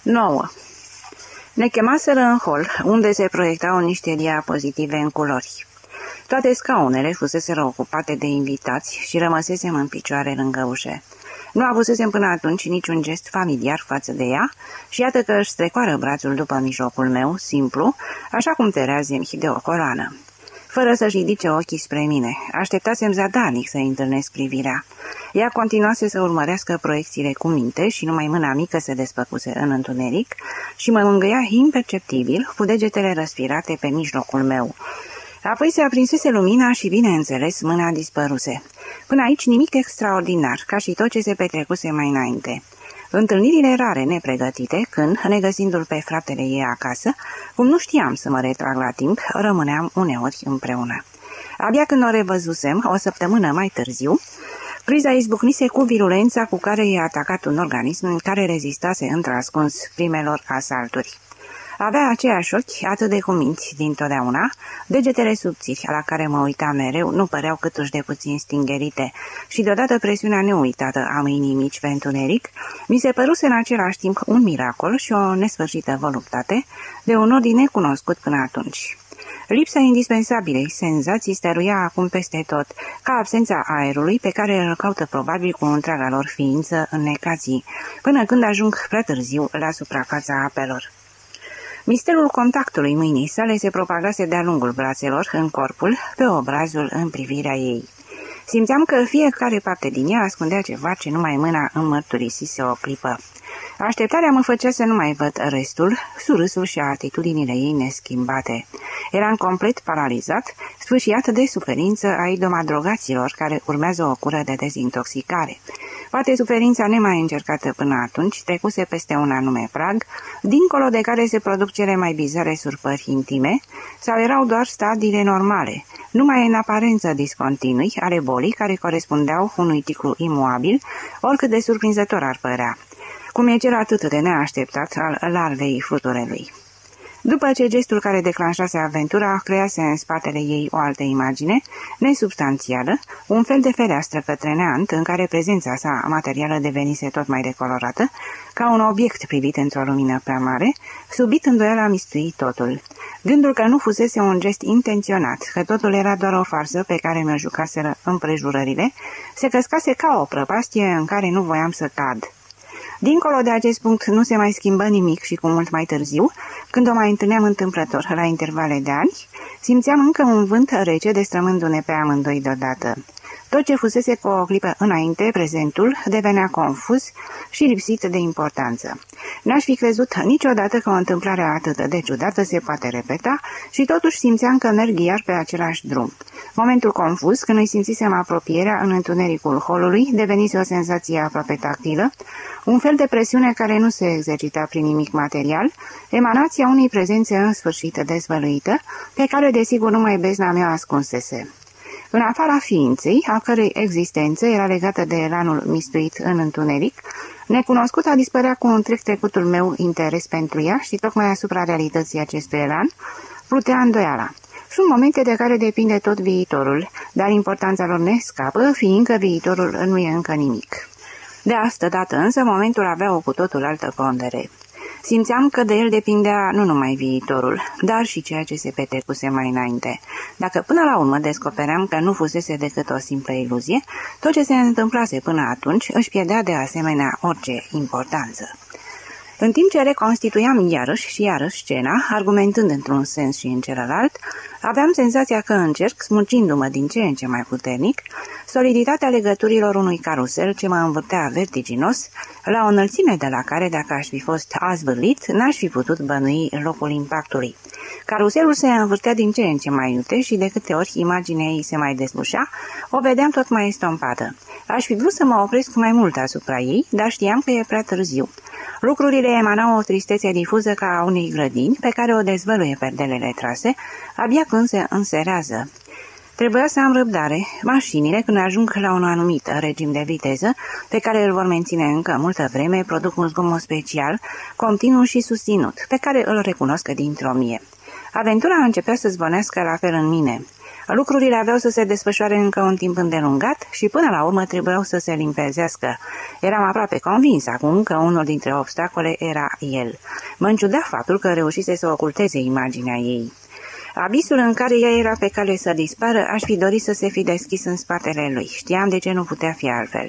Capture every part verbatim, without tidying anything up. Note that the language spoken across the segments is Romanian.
nouă. Ne chemaseră în hol, unde se proiectau niște diapozitive în culori. Toate scaunele fuseseră ocupate de invitați și rămăsesem în picioare lângă ușe. Nu avusesem până atunci niciun gest familiar față de ea și iată că își strecoară brațul după mijlocul meu, simplu, așa cum tereazem de o coloană. Fără să-și ridice ochii spre mine, așteptasem zadarnic să-i întâlnesc privirea. Ea continuase să urmărească proiecțiile cu minte și numai mâna mică se despăcuse în întuneric și mă mângâia imperceptibil cu degetele răspirate pe mijlocul meu. Apoi se aprinsese lumina și, bineînțeles, mâna dispăruse. Până aici nimic extraordinar, ca și tot ce se petrecuse mai înainte. Întâlnirile rare nepregătite, când, negăsindu-l pe fratele ei acasă, cum nu știam să mă retrag la timp, rămâneam uneori împreună. Abia când o revăzusem, o săptămână mai târziu, criza izbucnise cu virulența cu care i-a atacat un organism care rezistase într-ascuns primelor asalturi. Avea aceiași ochi, atât de cuminți dintotdeauna, degetele subțiri, la care mă uitam mereu, nu păreau câtuși de puțin stingherite, și deodată presiunea neuitată a mâinii mici pe întuneric, mi se păruse în același timp un miracol și o nesfârșită voluptate, de un ordin necunoscut până atunci. Lipsa indispensabilei senzații stăruia acum peste tot, ca absența aerului pe care îl caută probabil cu întreaga lor ființă în necații, până când ajung prea târziu la suprafața apelor. Misterul contactului mâinii sale se propagase de-a lungul brațelor, în corpul, pe obrazul, în privirea ei. Simțeam că fiecare parte din ea ascundea ceva ce numai mâna îmi mărturisise o clipă. Așteptarea mă făcea să nu mai văd restul, surâsul și atitudinile ei neschimbate. Eram complet paralizat, sfâșiat de suferință a idomadrogaților care urmează o cură de dezintoxicare. Poate suferința nemai încercată până atunci trecuse peste un anume prag, dincolo de care se produc cele mai bizare surpări intime, sau erau doar stadiile normale, numai în aparență discontinui ale bolii care corespundeau unui ciclu imuabil, oricât de surprinzător ar părea, cum e cel atât de neașteptat al larvei fluturelui. După ce gestul care declanșase aventura crease în spatele ei o altă imagine, nesubstanțială, un fel de fereastră către neant în care prezența sa materială devenise tot mai decolorată, ca un obiect privit într-o lumină prea mare, subit îndoială a mistui totul. Gândul că nu fusese un gest intenționat, că totul era doar o farsă pe care mi-o jucaseră împrejurările, se căscase ca o prăpastie în care nu voiam să cad. Dincolo de acest punct nu se mai schimbă nimic și cu mult mai târziu, când o mai întâlneam întâmplător la intervale de ani, simțeam încă un vânt rece destrămându-ne pe amândoi deodată. Tot ce fusese cu o clipă înainte, prezentul, devenea confuz și lipsit de importanță. N-aș fi crezut niciodată că o întâmplare atât de ciudată se poate repeta și totuși simțeam că merg iar pe același drum. Momentul confuz, când îi simțisem apropierea în întunericul holului, devenise o senzație aproape tactilă, un fel de presiune care nu se exercita prin nimic material, emanația unei prezențe în sfârșit dezvăluită, pe care desigur numai bezna mea ascunsese. În afara ființei, a cărei existență era legată de elanul mistuit în întuneric, necunoscuta dispărea cu întreg trecutul meu interes pentru ea și tocmai asupra realității acestui elan plutea îndoiala. Sunt momente de care depinde tot viitorul, dar importanța lor ne scapă, fiindcă viitorul nu e încă nimic. De asta dată însă momentul avea o cu totul altă pondere. Simțeam că de el depindea nu numai viitorul, dar și ceea ce se petrecuse mai înainte. Dacă până la urmă descopeream că nu fusese decât o simplă iluzie, tot ce se întâmplase până atunci își pierdea de asemenea orice importanță. În timp ce reconstituiam iarăși și iarăși scena, argumentând într-un sens și în celălalt, aveam senzația că încerc, smulcindu-mă din ce în ce mai puternic, soliditatea legăturilor unui carusel ce mă învârtea vertiginos, la o înălțime de la care, dacă aș fi fost azvârlit, n-aș fi putut bănui locul impactului. Caruselul se învârtea din ce în ce mai iute și de câte ori imaginea ei se mai deslușea, o vedeam tot mai estompată. Aș fi vrut să mă opresc mai mult asupra ei, dar știam că e prea târziu. Lucrurile emanau o tristețe difuză ca a unei grădini pe care o dezvăluie perdelele trase, abia când se înserează. Trebuia să am răbdare. Mașinile, când ajung la un anumit regim de viteză, pe care îl vor menține încă multă vreme, produc un zgomot special, continuu și susținut, pe care îl recunosc dintr-o mie. Aventura începea să zvonească la fel în mine. Lucrurile aveau să se desfășoare încă un timp îndelungat și până la urmă trebuiau să se limpezească. Eram aproape convins acum că unul dintre obstacole era el. Mă înciuda faptul că reușise să oculteze imaginea ei. Abisul în care ea era pe cale să dispară, aș fi dorit să se fi deschis în spatele lui. Știam de ce nu putea fi altfel.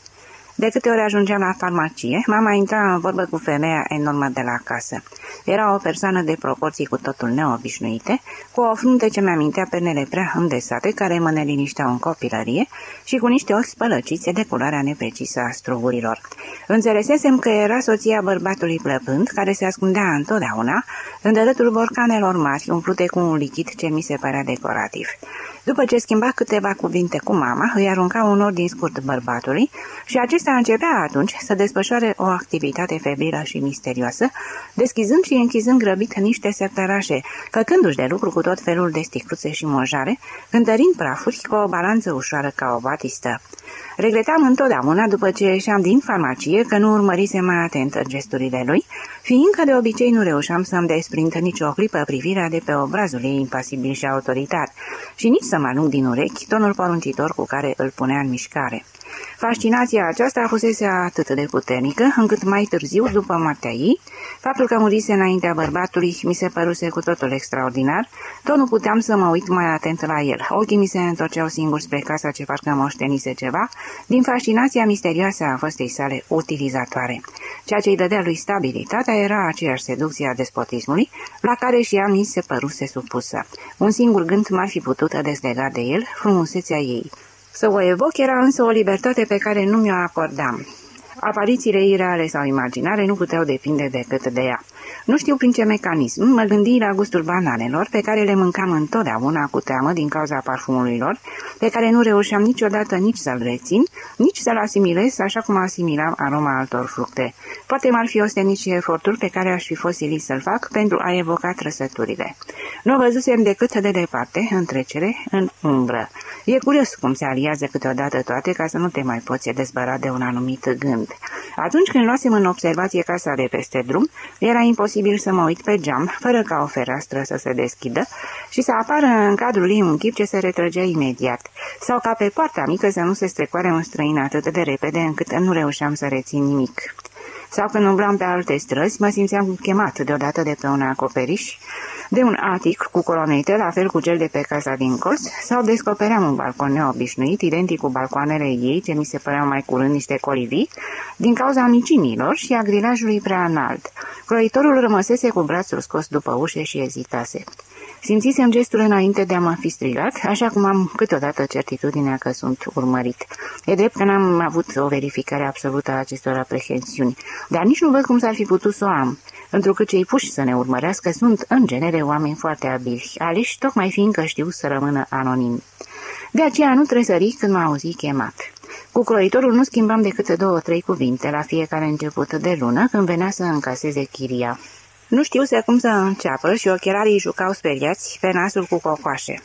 De câte ori ajungeam la farmacie, mama intra în vorbă cu femeia enormă de la casă. Era o persoană de proporții cu totul neobișnuite, cu o frunte ce mi-amintea pernele prea îndesate, care mă nelinișteau în copilărie, și cu niște ochi spălăciți de culoarea neprecisă a strugurilor. Înțelesesem că era soția bărbatului plăpând, care se ascundea întotdeauna în dărătul borcanelor mari, umplute cu un lichid ce mi se părea decorativ. După ce schimba câteva cuvinte cu mama, îi arunca un ordin scurt bărbatului și acesta începea atunci să desfășoare o activitate febrilă și misterioasă, deschizând și închizând grăbit niște sertărașe, căcându-și de lucru cu tot felul de sticluțe și mojare, cântărind prafuri cu o balanță ușoară ca o batistă. Regretam întotdeauna, după ce ieșeam din farmacie, că nu urmărise mai atent gesturile lui, fiindcă de obicei nu reușeam să-mi desprind nicio clipă privirea de pe obrazul ei impasibil și autoritar, și nici să mă arunc din urechi tonul poruncitor cu care îl punea în mișcare. Fascinația aceasta fusese atât de puternică, încât mai târziu, după moartea ei, faptul că murise înaintea bărbatului mi se păruse cu totul extraordinar, tot nu puteam să mă uit mai atent la el. Ochii mi se întorceau singuri spre casa ce parcă moștenise ceva, din fascinația misterioasă a fostei sale utilizatoare. Ceea ce îi dădea lui stabilitatea era aceeași seducție a despotismului, la care și ea mi se păruse supusă. Un singur gând m-ar fi putut deslega de el, frumusețea ei. Să o evoc era însă o libertate pe care nu mi-o acordam. Aparițiile ireale sau imaginare nu puteau depinde decât de ea. Nu știu prin ce mecanism, mă gândi la gustul bananelor, pe care le mâncam întotdeauna cu teamă din cauza parfumului lor, pe care nu reușeam niciodată nici să-l rețin, nici să-l asimilez așa cum asimilam aroma altor fructe. Poate m-ar fi ostenit și efortul pe care aș fi fost silit să-l fac pentru a evoca trăsăturile. Nu văzusem decât de departe, în trecere, în umbră. E curios cum se aliază câteodată toate ca să nu te mai poți dezbăra de un anumit gând. Atunci când luasem în observație casa de peste drum, era imposibil să mă uit pe geam, fără ca o fereastră să se deschidă și să apară în cadrul ei un chip ce se retrăgea imediat, sau ca pe poarta mică să nu se strecoare un străin atât de repede încât nu reușeam să rețin nimic. Sau când umblam pe alte străzi, mă simțeam chemat deodată de pe un acoperiș, de un atic cu colonete, la fel cu cel de pe casa din colț, sau descopeream un balcon neobișnuit, identic cu balcoanele ei, ce mi se păreau mai curând niște colivii, din cauza micimilor și a grilajului prea înalt. Croitorul rămăsese cu brațul scos după ușe și ezitase. Simțisem gestul înainte de a mă fi strigat, așa cum am câteodată certitudinea că sunt urmărit. E drept că n-am avut o verificare absolută a acestor aprehensiuni, dar nici nu văd cum s-ar fi putut să o am, întrucât cei puși să ne urmărească sunt, în genere, oameni foarte abili, aleși tocmai fiindcă știu să rămână anonimi. De aceea nu tresări când m-a auzit chemat. Cu croitorul nu schimbam decât două-trei cuvinte la fiecare început de lună, când venea să încaseze chiria. Nu știuse cum să înceapă și ochelarii jucau speriați pe nasul cu cocoașe.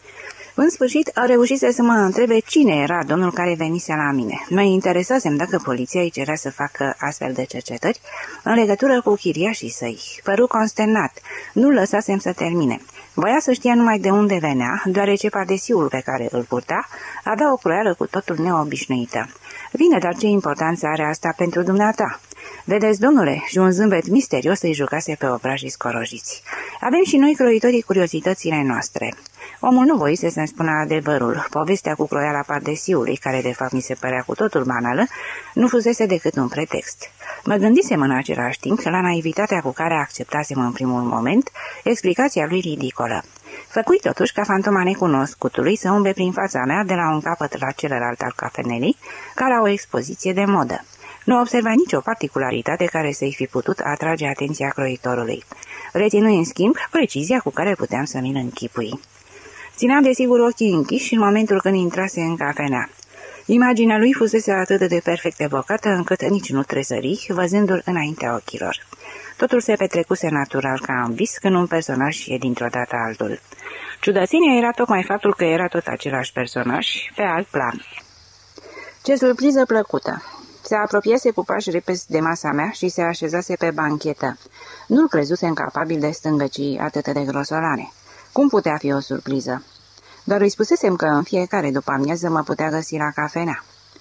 În sfârșit, a reușit să mă întrebe cine era domnul care venise la mine. Mă interesasem dacă poliția îi cerea să facă astfel de cercetări în legătură cu chiriașii săi. Păru consternat. Nu lăsasem să termine. Voia să știe numai de unde venea, deoarece pardesiul pe care îl purta avea o croială cu totul neobișnuită. Bine, dar ce importanță are asta pentru dumneata? Vedeți, domnule, și un zâmbet misterios îi jucase pe obrajii scorojiți. Avem și noi croitorii curiozitățile noastre. Omul nu voise să-mi spună adevărul. Povestea cu croiala pardesiului, care de fapt mi se părea cu totul banală, nu fusese decât un pretext. Mă gândisem în același timp la naivitatea cu care acceptasem în primul moment explicația lui ridicolă. Făcui totuși ca fantoma necunoscutului să umble prin fața mea de la un capăt la celălalt al cafenelii, ca la o expoziție de modă. Nu observa nicio particularitate care să-i fi putut atrage atenția croitorului. Reținui, în schimb, precizia cu care puteam să mi-l închipui. Țineam desigur ochii închiși în momentul când intrase în cafenea. Imaginea lui fusese atât de perfect evocată încât nici nu trezări, văzându-l înaintea ochilor. Totul se petrecuse natural ca în vis, când un personaj e dintr-o dată altul. Ciudățenia era tocmai faptul că era tot același personaj, pe alt plan. Ce surpriză plăcută! Se apropiase cu pași repezi de masa mea și se așezase pe banchetă. Nu-l crezusem capabil de stângăcii atât de grosolane. Cum putea fi o surpriză? Doar îi spusesem că în fiecare după-amiază mă putea găsi la cafenea.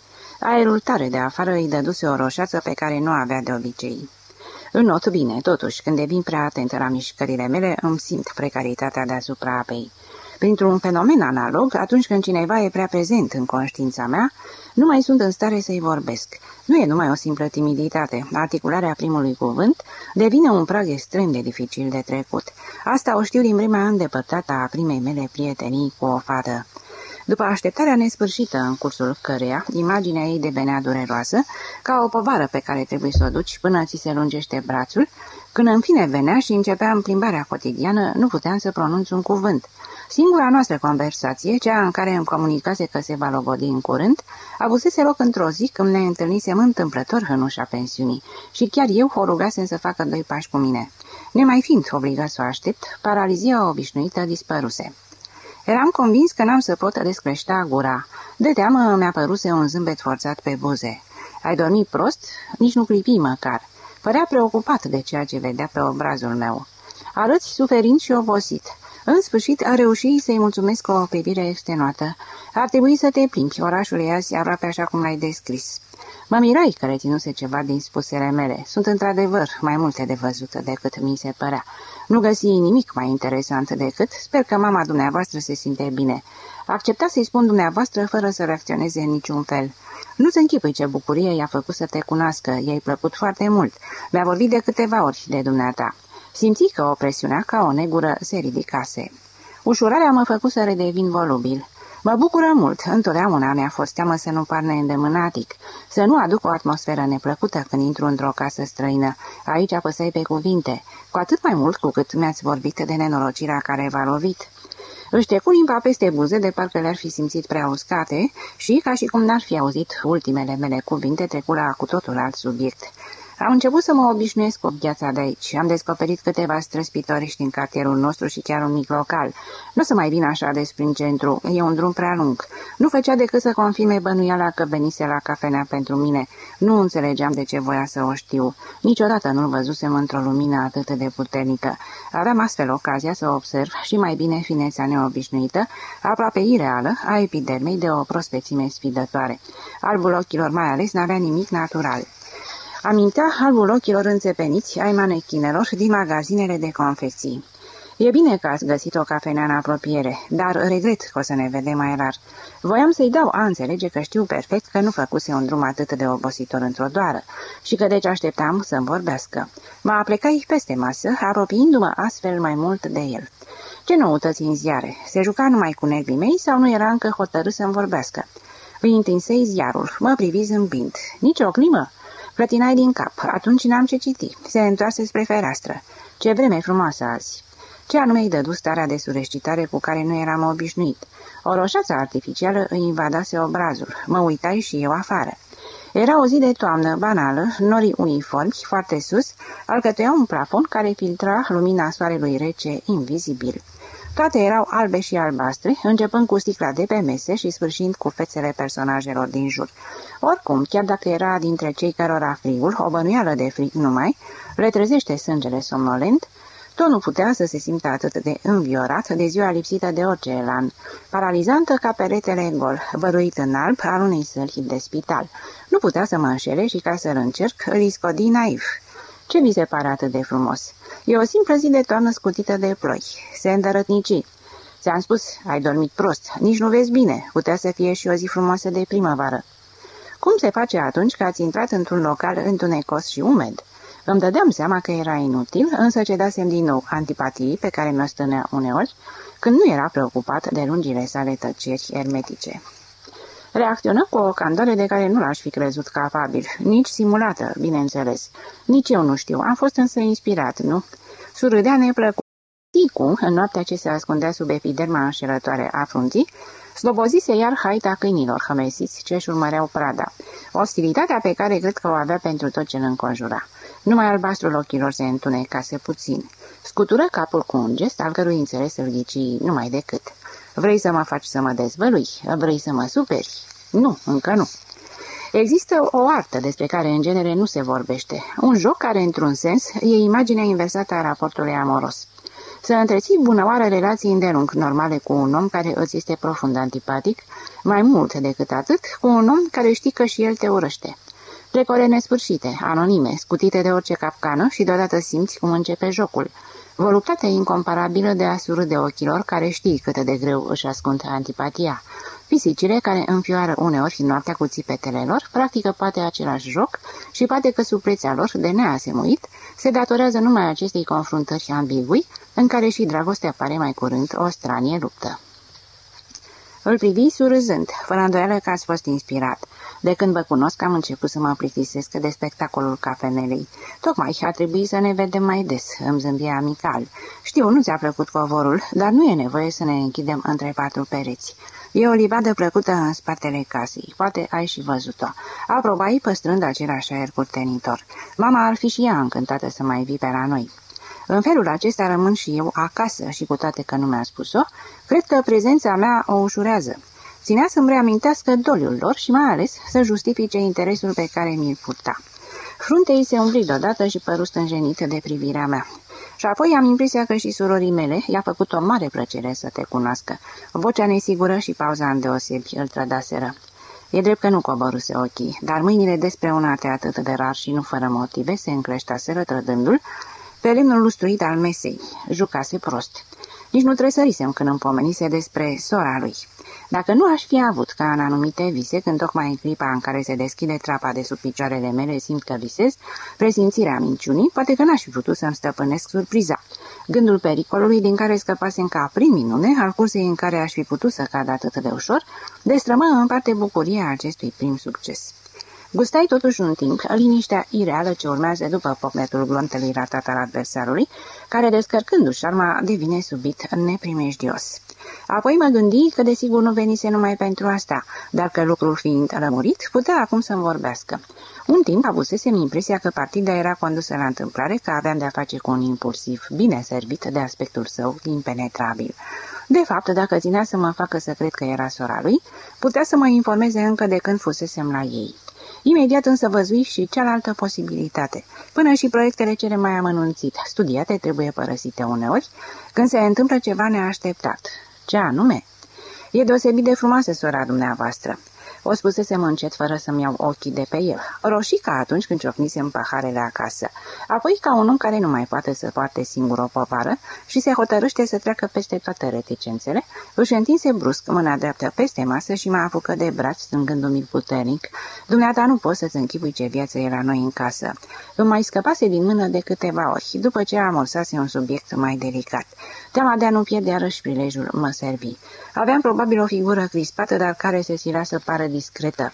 Aerul tare de afară îi dăduse o roșață pe care nu avea de obicei. Înnot bine, totuși, când devin prea atentă la mișcările mele, îmi simt precaritatea deasupra apei. Printr-un fenomen analog, atunci când cineva e prea prezent în conștiința mea, nu mai sunt în stare să-i vorbesc. Nu e numai o simplă timiditate. Articularea primului cuvânt devine un prag extrem de dificil de trecut. Asta o știu din vremea îndepărtată a primei mele prietenii cu o fată. După așteptarea nesfârșită în cursul căreia, imaginea ei devenea dureroasă, ca o povară pe care trebuie să o duci până ți se lungește brațul, când în fine venea și începea în plimbarea cotidiană, nu puteam să pronunț un cuvânt. Singura noastră conversație, cea în care îmi comunicase că se va logodi în curând, avusese loc într-o zi când ne întâlnisem întâmplător în ușa pensiunii și chiar eu o rugasem să facă doi pași cu mine. Nemai fiind obligat să o aștept, paralizia obișnuită dispăruse. Eram convins că n-am să pot descreștea gura. De teamă mi-a păruse un zâmbet forțat pe buze. Ai dormit prost? Nici nu clipi măcar. Părea preocupat de ceea ce vedea pe obrazul meu. Arăți suferind și obosit. În sfârșit a reușit să-i mulțumesc cu o privire extenuată. Ar trebui să te plimbi, orașul e azi aproape așa cum l-ai descris. Mă mirai că reținuse ceva din spusele mele. Sunt într-adevăr mai multe de văzut decât mi se părea. Nu găsi nimic mai interesant decât, sper că mama dumneavoastră se simte bine. Accepta să-i spun dumneavoastră fără să reacționeze în niciun fel. Nu-ți închipui ce bucurie i-a făcut să te cunoască, i-ai plăcut foarte mult. Mi-a vorbit de câteva ori de dumneata. Simți că o presiunea ca o negură se ridicase. Ușurarea mă făcut să redevin volubil. Mă bucură mult, întotdeauna mi-a fost teamă să nu par neîndemânatic, să nu aduc o atmosferă neplăcută când intru într-o casă străină. Aici apăsai pe cuvinte, cu atât mai mult cu cât mi-ați vorbit de nenorocirea care v-a lovit. Își trecu limba peste buze de parcă le-ar fi simțit prea uscate și, ca și cum n-ar fi auzit ultimele mele cuvinte, trecu la cu totul alt subiect. Am început să mă obișnuiesc cu viața de aici. Am descoperit câteva străzi pitorești în cartierul nostru și chiar un mic local. Nu să mai vin așa des prin centru, e un drum prea lung. Nu făcea decât să confirme bănuiala că venise la cafenea pentru mine. Nu înțelegeam de ce voia să o știu. Niciodată nu-l văzusem într-o lumină atât de puternică. Aveam astfel ocazia să observ și mai bine finețea neobișnuită, aproape ireală, a epidermei de o prospețime sfidătoare. Albul ochilor mai ales n-avea nimic natural. Amintea albul ochilor înțepeniți ai manechinelor din magazinele de confecții. E bine că ați găsit o cafenea în apropiere, dar regret că o să ne vedem mai rar. Voiam să-i dau a înțelege că știu perfect că nu făcuse un drum atât de obositor într-o doară și că deci așteptam să-mi vorbească. Mă aplecai peste masă, apropiindu-mă astfel mai mult de el. Ce noutăți în ziare? Se juca numai cu nervii mei sau nu era încă hotărât să-mi vorbească? Îi întinsei ziarul, mă privi zâmbind. Nici o climă? Clătinai din cap. Atunci n-am ce citi. Se întoarse spre fereastră. Ce vreme frumoasă azi! Ce anume îi dădu starea de sureșcitare cu care nu eram obișnuit. O roșață artificială îi invadase obrazul. Mă uitai și eu afară. Era o zi de toamnă, banală, norii uniformi, foarte sus, alcătuiau un plafon care filtra lumina soarelui rece, invizibil. Toate erau albe și albastre, începând cu sticla de pe mese și sfârșind cu fețele personajelor din jur. Oricum, chiar dacă era dintre cei cărora frigul, o bănuială de frig numai, le trezește sângele somnolent, tot nu putea să se simtă atât de înviorat de ziua lipsită de orice elan, paralizantă ca peretele gol, văruit în alb al unei săli de spital. Nu putea să mă înșele și ca să-l încerc, îl iscodi naiv. Ce vi se pare atât de frumos? E o simplă zi de toamnă scutită de ploi. Se îndărătnici. Ți-am spus, ai dormit prost, nici nu vezi bine, putea să fie și o zi frumoasă de primăvară. Cum se face atunci că ați intrat într-un local întunecos și umed? Îmi dădeam seama că era inutil, însă cedasem din nou antipatii pe care mi-o stănea uneori, când nu era preocupat de lungile sale tăceri ermetice. Reacționă cu o candare de care nu l-aș fi crezut capabil, nici simulată, bineînțeles. Nici eu nu știu, am fost însă inspirat, nu? Surâdea neplăcut. Ticu, în noaptea ce se ascundea sub epiderma înșelătoare a frunții, slobozise iar haita câinilor hămesiți ce-și urmăreau prada, ostilitatea pe care cred că o avea pentru tot ce îl înconjura. Numai albastrul ochilor se întunecase puțin. Scutură capul cu un gest al cărui înțeles îl ghici numai decât. Vrei să mă faci să mă dezvălui? Vrei să mă superi? Nu, încă nu. Există o artă despre care în genere nu se vorbește. Un joc care, într-un sens, e imaginea inversată a raportului amoros. Să întreții bunăoară relații îndelung normale cu un om care îți este profund antipatic, mai mult decât atât, cu un om care știi că și el te urăște. Precore nesfârșite, anonime, scutite de orice capcană și deodată simți cum începe jocul. Voluptatea incomparabilă de a surâde ochilor care știi cât de greu își ascund antipatia. Pisicile care înfioară uneori noaptea cu țipetele lor practică poate același joc și poate că suplețea lor de neasemuit se datorează numai acestei confruntări ambigui în care și dragostea pare mai curând o stranie luptă. Îl privi surâzând, fără îndoială că ați fost inspirat. De când vă cunosc am început să mă plictisesc de spectacolul cafenelei. Tocmai a trebuit să ne vedem mai des, îmi zâmbie amical. Știu, nu ți-a plăcut covorul, dar nu e nevoie să ne închidem între patru pereți. E o livadă plăcută în spatele casei, poate ai și văzut-o. Aprobai păstrând același aer curtenitor. Mama ar fi și ea încântată să mai vii pe la noi. În felul acesta rămân și eu acasă și cu toate că nu mi-a spus-o, cred că prezența mea o ușurează. Ținea să-mi reamintească doliul lor și mai ales să justifice interesul pe care mi-l purta. Fruntea ei se umbli deodată și păru stânjenită de privirea mea. Și apoi am impresia că și surorii mele i-a făcut o mare plăcere să te cunoască. Vocea nesigură și pauza îndeosebi îl trădaseră. E drept că nu coboruse ochii, dar mâinile despreunate atât de rar și nu fără motive se încleștaseră trădându-l pe lemnul lustruit al mesei. Jucase prost. Nici nu tresărisem când îmi pomenise despre sora lui. Dacă nu aș fi avut ca în anumite vise, când tocmai în clipa în care se deschide trapa de sub picioarele mele simt că visez, presimțirea minciunii, poate că n-aș fi putut să-mi stăpânesc surpriza. Gândul pericolului din care scăpasem ca prin minune, al cursei în care aș fi putut să cad atât de ușor, destrămă în parte bucuria acestui prim succes. Gustai totuși un timp liniștea ireală ce urmează după pocnetul glontelui ratat al adversarului, care, descărcându-și arma, devine subit neprimejdios. Apoi mă gândi că desigur nu venise numai pentru asta, dar că lucrul fiind lămurit, putea acum să-mi vorbească. Un timp avusesem impresia că partida era condusă la întâmplare, că aveam de-a face cu un impulsiv bine servit de aspectul său impenetrabil. De fapt, dacă ținea să mă facă să cred că era sora lui, putea să mă informeze încă de când fusesem la ei. Imediat însă văzui și cealaltă posibilitate. Până și proiectele cele mai amănunțite, studiate, trebuie părăsite uneori, când se întâmplă ceva neașteptat. Ce anume? E deosebit de frumoasă sora dumneavoastră. O spusesem încet, fără să-mi iau ochii de pe el. Roșii ca atunci când ciocnisem paharele acasă. Apoi ca un om care nu mai poate să poarte singur o povară și se hotărâște să treacă peste toate reticențele, își întinse brusc mâna dreaptă peste masă și mă apucă de braț, strângându-mi puternic. Dumneata nu poți să-ți închipui ce viață e la noi în casă. Îmi mai scăpase din mână de câteva ori, după ce amorsase un subiect mai delicat. Teama de a nu pierde iarăși prilejul mă servi. Aveam probabil o figură crispată, dar care se silea să pară discretă.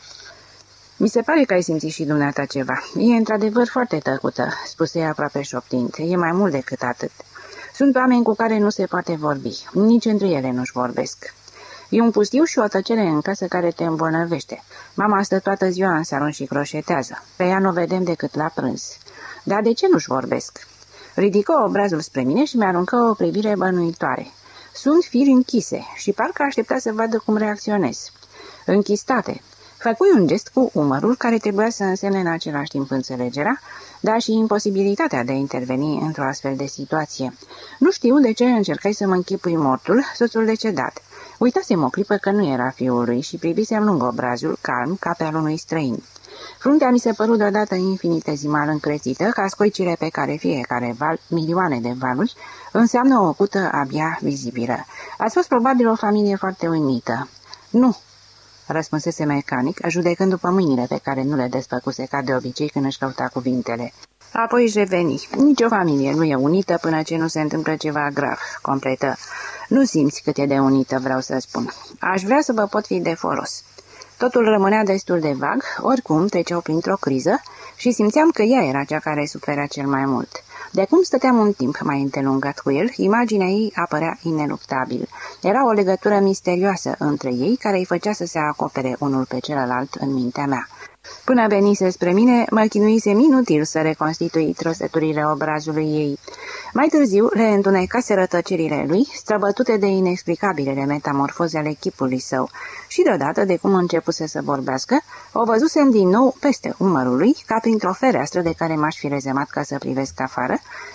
Mi se pare că ai simțit și dumneata ceva. E într-adevăr foarte tăcută, spuse ea aproape șoptind. E mai mult decât atât. Sunt oameni cu care nu se poate vorbi. Nici între ele nu-și vorbesc. E un pustiu și o tăcere în casă care te îmbolnăvește. Mama stă toată ziua în salon și croșetează. Pe ea nu vedem decât la prânz. Dar de ce nu-și vorbesc? Ridică obrazul spre mine și mi-aruncă o privire bănuitoare. Sunt firi închise și parcă aștepta să vadă cum reacționez. Închistate. Făcui un gest cu umărul care trebuia să însemne în același timp înțelegerea, dar și imposibilitatea de a interveni într-o astfel de situație. Nu știu de ce încercai să mă închipui mortul, soțul decedat. Uitasem o clipă că nu era fiul lui și privisem lung obrazul, calm, ca pe al unui străin. Fruntea mi se păru deodată infinitezimal încrețită, ca scoicile pe care fiecare val, milioane de valuri, înseamnă o cută abia vizibilă. Ați fost probabil o familie foarte unită. Nu, răspunsese mecanic, judecând după mâinile pe care nu le desfăcuse ca de obicei când își căuta cuvintele. Apoi își reveni. Nici o familie nu e unită până ce nu se întâmplă ceva grav, completă. Nu simți cât e de unită, vreau să spun. Aș vrea să vă pot fi de folos. Totul rămânea destul de vag, oricum treceau printr-o criză și simțeam că ea era cea care suferea cel mai mult. De cum stăteam un timp mai îndelungat cu el, imaginea ei apărea ineluctabil. Era o legătură misterioasă între ei care îi făcea să se acopere unul pe celălalt în mintea mea. Până venise spre mine, mă chinuisem inutil să reconstitui trăsăturile obrazului ei. Mai târziu le întunecase rătăcerile lui, străbătute de inexplicabilele metamorfoze ale chipului său, și deodată, de cum începuse să vorbească, o văzusem din nou peste umărul lui, ca printr-o fereastră de care m-aș fi rezemat ca să privesc afară,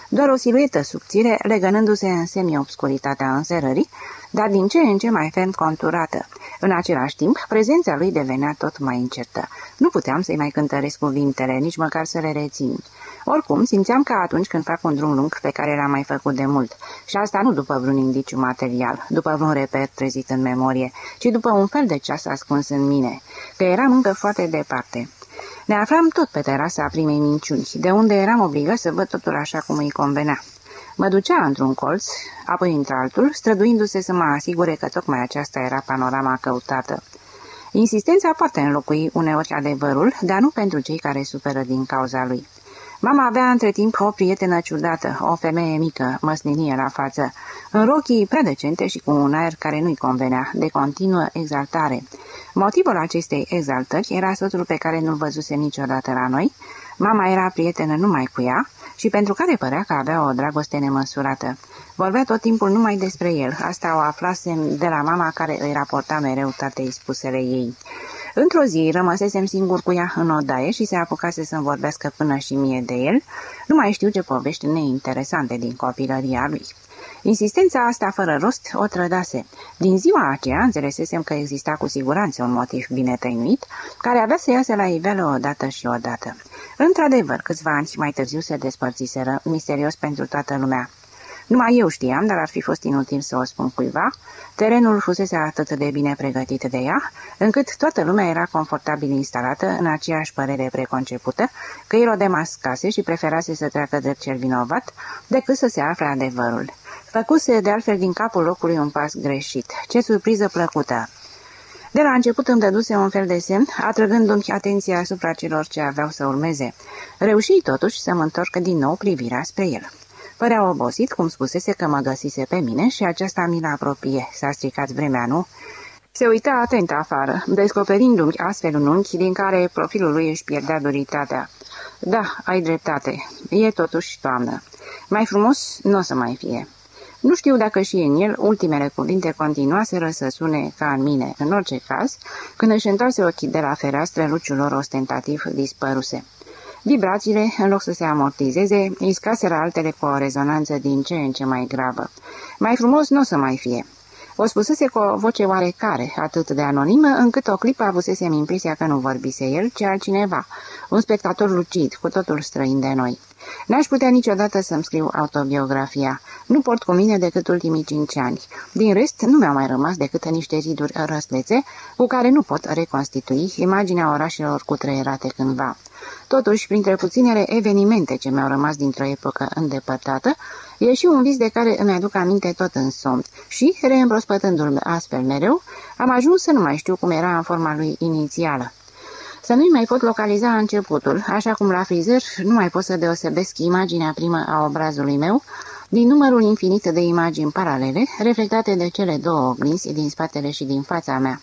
doar o siluetă subțire legănându-se în semi-obscuritatea înserării, dar din ce în ce mai ferm conturată. În același timp, prezența lui devenea tot mai incertă. Nu puteam să-i mai cântăresc cuvintele, nici măcar să le rețin. Oricum, simțeam ca atunci când fac un drum lung pe care l-am mai făcut de mult. Și asta nu după vreun indiciu material, după vreun reper trezit în memorie, ci după un fel de ceas ascuns în mine, că eram încă foarte departe. Ne aflam tot pe terasa primei minciuni, de unde eram obligat să văd totul așa cum îi convenea. Mă ducea într-un colț, apoi într-altul, străduindu-se să mă asigure că tocmai aceasta era panorama căutată. Insistența poate înlocui uneori adevărul, dar nu pentru cei care suferă din cauza lui. Mama avea între timp o prietenă ciudată, o femeie mică, măsninie la față, în rochii prea decente și cu un aer care nu-i convenea, de continuă exaltare. Motivul acestei exaltări era soțul pe care nu-l văzuse niciodată la noi. Mama era prietenă numai cu ea și pentru care părea că avea o dragoste nemăsurată. Vorbea tot timpul numai despre el, asta o aflasem de la mama care îi raporta mereu toate spusele ei. Într-o zi rămăsesem singur cu ea în odaie și se apucase să-mi vorbească până și mie de el. Nu mai știu ce povești neinteresante din copilăria lui. Insistența asta fără rost o trădase. Din ziua aceea înțelesesem că exista cu siguranță un motiv bine tăinuit, care avea să iasă la iveală odată și odată. Într-adevăr, câțiva ani mai târziu se despărțiseră, misterios pentru toată lumea. Numai eu știam, dar ar fi fost inutil să o spun cuiva. Terenul fusese atât de bine pregătit de ea, încât toată lumea era confortabil instalată în aceeași părere preconcepută, că el o demascase și preferase să treacă drept cel vinovat, decât să se afle adevărul. Făcuse de altfel din capul locului un pas greșit. Ce surpriză plăcută! De la început îmi dăduse un fel de semn, atrăgându-mi atenția asupra celor ce aveau să urmeze. Reuși totuși să mă întorc din nou privirea spre el. Părea obosit, cum spusese că mă găsise pe mine și aceasta mi-l apropie. S-a stricat vremea, nu? Se uita atent afară, descoperindu-mi astfel un unchi din care profilul lui își pierdea duritatea. Da, ai dreptate. E totuși toamnă. Mai frumos nu o să mai fie. Nu știu dacă și în el ultimele cuvinte continuaseră să sune ca în mine. În orice caz, când își întoarse ochii de la fereastră, luciul lor ostentativ dispăruse. Vibrațiile, în loc să se amortizeze, îi scaseră altele cu o rezonanță din ce în ce mai gravă. Mai frumos nu o să mai fie. O spusese cu o voce oarecare, atât de anonimă, încât o clipă avusesem impresia că nu vorbise el, ci altcineva, un spectator lucid, cu totul străin de noi. N-aș putea niciodată să-mi scriu autobiografia. Nu port cu mine decât ultimii cinci ani. Din rest, nu mi-au mai rămas decât niște ziduri răslețe, cu care nu pot reconstitui imaginea orașelor cutreierate cândva. Totuși, printre puținele evenimente ce mi-au rămas dintr-o epocă îndepărtată, e și un vis de care îmi aduc aminte tot în somn și, reîmprospătându-l astfel mereu, am ajuns să nu mai știu cum era în forma lui inițială. Să nu-i mai pot localiza începutul, așa cum la frizer nu mai pot să deosebesc imaginea primă a obrazului meu din numărul infinit de imagini paralele, reflectate de cele două oglinzi din spatele și din fața mea.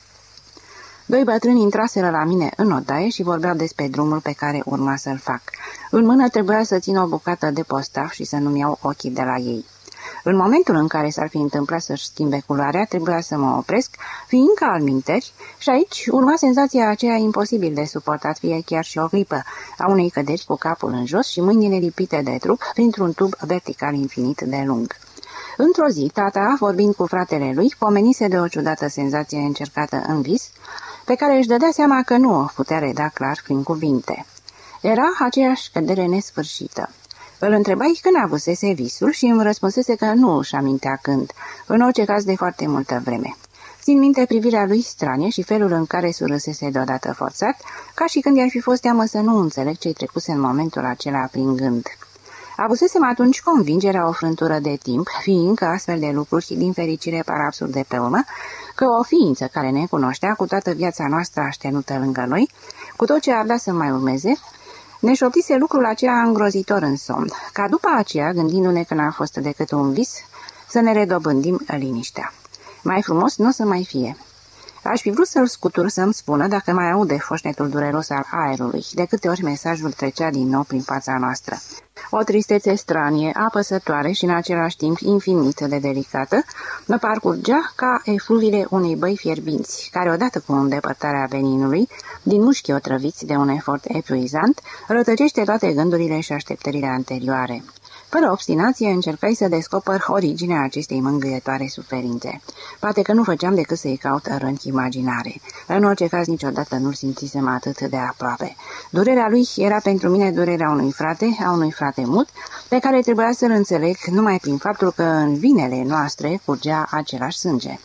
Doi bătrâni intraseră la mine în odaie și vorbeau despre drumul pe care urma să-l fac. În mână trebuia să țin o bucată de postav și să nu-mi iau ochii de la ei. În momentul în care s-ar fi întâmplat să-și schimbe culoarea, trebuia să mă opresc, fiindcă alminteri, și aici urma senzația aceea imposibil de suportat, fie chiar și o clipă, a unei căderi cu capul în jos și mâinile lipite de trup printr-un tub vertical infinit de lung. Într-o zi, tata, vorbind cu fratele lui, pomenise de o ciudată senzație încercată în vis, pe care își dădea seama că nu o putea reda clar prin cuvinte. Era aceeași cădere nesfârșită. Îl întrebai când avusese visul și îmi răspunsese că nu își amintea când, în orice caz de foarte multă vreme. Țin minte privirea lui stranie și felul în care surâsese deodată forțat, ca și când i-ar fi fost teamă să nu înțeleg ce-i trecuse în momentul acela prin gând. Avusesem atunci convingerea o frântură de timp, fiindcă astfel de lucruri, din fericire, par absurde pe urmă, că o ființă care ne cunoștea cu toată viața noastră aștenută lângă noi, cu tot ce avea să mai urmeze, ne șoptise lucrul acela îngrozitor în somn, ca după aceea, gândindu-ne că n-a fost decât un vis, să ne redobândim liniștea. Mai frumos nu o să mai fie. Aș fi vrut să-l scutur să-mi spună dacă mai aude foșnetul dureros al aerului, de câte ori mesajul trecea din nou prin fața noastră. O tristețe stranie, apăsătoare și în același timp infinit de delicată, mă parcurgea ca efluviile unei băi fierbinți, care odată cu îndepărtarea veninului, din mușchi otrăviți de un efort epuizant, rătăcește toate gândurile și așteptările anterioare. Fără obstinație încercai să descoper originea acestei mângâietoare suferințe. Poate că nu făceam decât să-i caut rânchi imaginare. În orice caz, niciodată nu-l simțisem atât de aproape. Durerea lui era pentru mine durerea unui frate, a unui frate mut, pe care trebuia să-l înțeleg numai prin faptul că în vinele noastre curgea același sânge.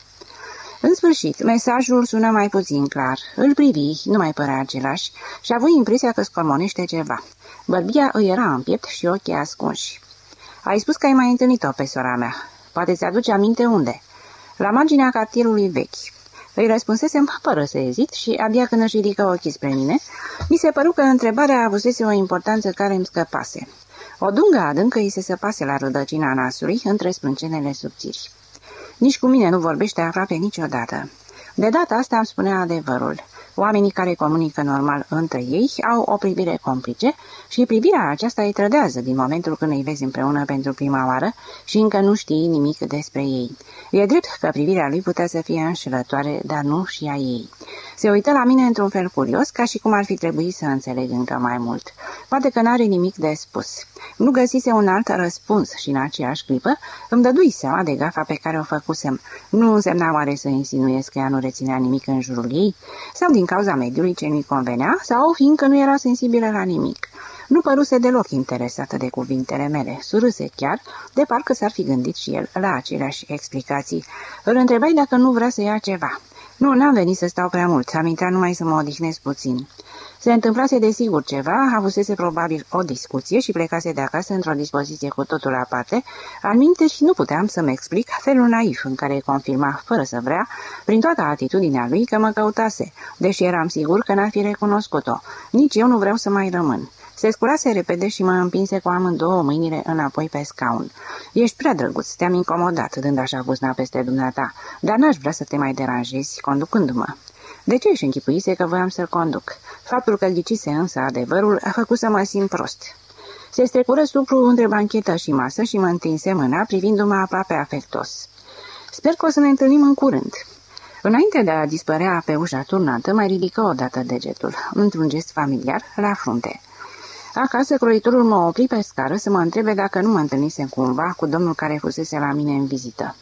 În sfârșit, mesajul sună mai puțin clar. Îl privi, nu mai părea același, și a avut impresia că scormonește ceva. Bărbia îi era în piept și ochii ascunși. Ai spus că ai mai întâlnit-o pe sora mea. Poate ți-aduce aminte unde? La marginea cartierului vechi. Îi răspunsesem fără să ezit și abia când își ridică ochii spre mine, mi se păru că întrebarea avusese o importanță care îmi scăpase. O dungă adâncă îi se săpase la rădăcina nasului între sprâncenele subțiri. Nici cu mine nu vorbește aproape niciodată. De data asta îmi spunea adevărul. Oamenii care comunică normal între ei au o privire complice și privirea aceasta îi trădează din momentul când îi vezi împreună pentru prima oară și încă nu știi nimic despre ei. E drept că privirea lui putea să fie înșelătoare, dar nu și a ei. Se uită la mine într-un fel curios, ca și cum ar fi trebuit să înțeleg încă mai mult. Poate că n-are nimic de spus. Nu găsise un alt răspuns și în aceeași clipă îmi dădui seama de gafa pe care o făcusem. Nu însemna oare să insinuez că ea nu reținea nimic în jurul ei? Sau din cauza mediului ce nu-i convenea, sau fiindcă nu era sensibilă la nimic. Nu păruse deloc interesată de cuvintele mele, surâse chiar, de parcă s-ar fi gândit și el la aceleași explicații. Îl întrebai dacă nu vrea să ia ceva. Nu, n-am venit să stau prea mult, am intrat numai să mă odihnesc puțin. Se întâmplase desigur ceva, avusese probabil o discuție și plecase de acasă într-o dispoziție cu totul aparte, alminte și nu puteam să-mi explic felul naiv în care confirma, fără să vrea, prin toată atitudinea lui că mă căutase, deși eram sigur că n-ar fi recunoscut-o. Nici eu nu vreau să mai rămân. Se sculase repede și mă împinse cu amândouă mâinile înapoi pe scaun. Ești prea drăguț, te-am incomodat dând așa buzna peste dumneata, dar n-aș vrea să te mai deranjezi conducându-mă. De ce își închipuise că voiam să-l conduc? Faptul că ghicise însă adevărul a făcut să mă simt prost. Se strecură suplu între banchetă și masă și mă întinse mâna privindu-mă aproape afectos. Sper că o să ne întâlnim în curând. Înainte de a dispărea pe ușa turnată, mai ridică odată degetul, într-un gest familiar, la frunte. Acasă, croitorul mă opri pe scară să mă întrebe dacă nu mă întâlnisem cumva cu domnul care fusese la mine în vizită.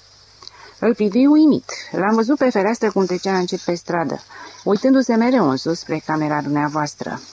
Îl privi uimit. L-am văzut pe fereastră cum trecea încet pe stradă, uitându-se mereu în sus spre camera dumneavoastră.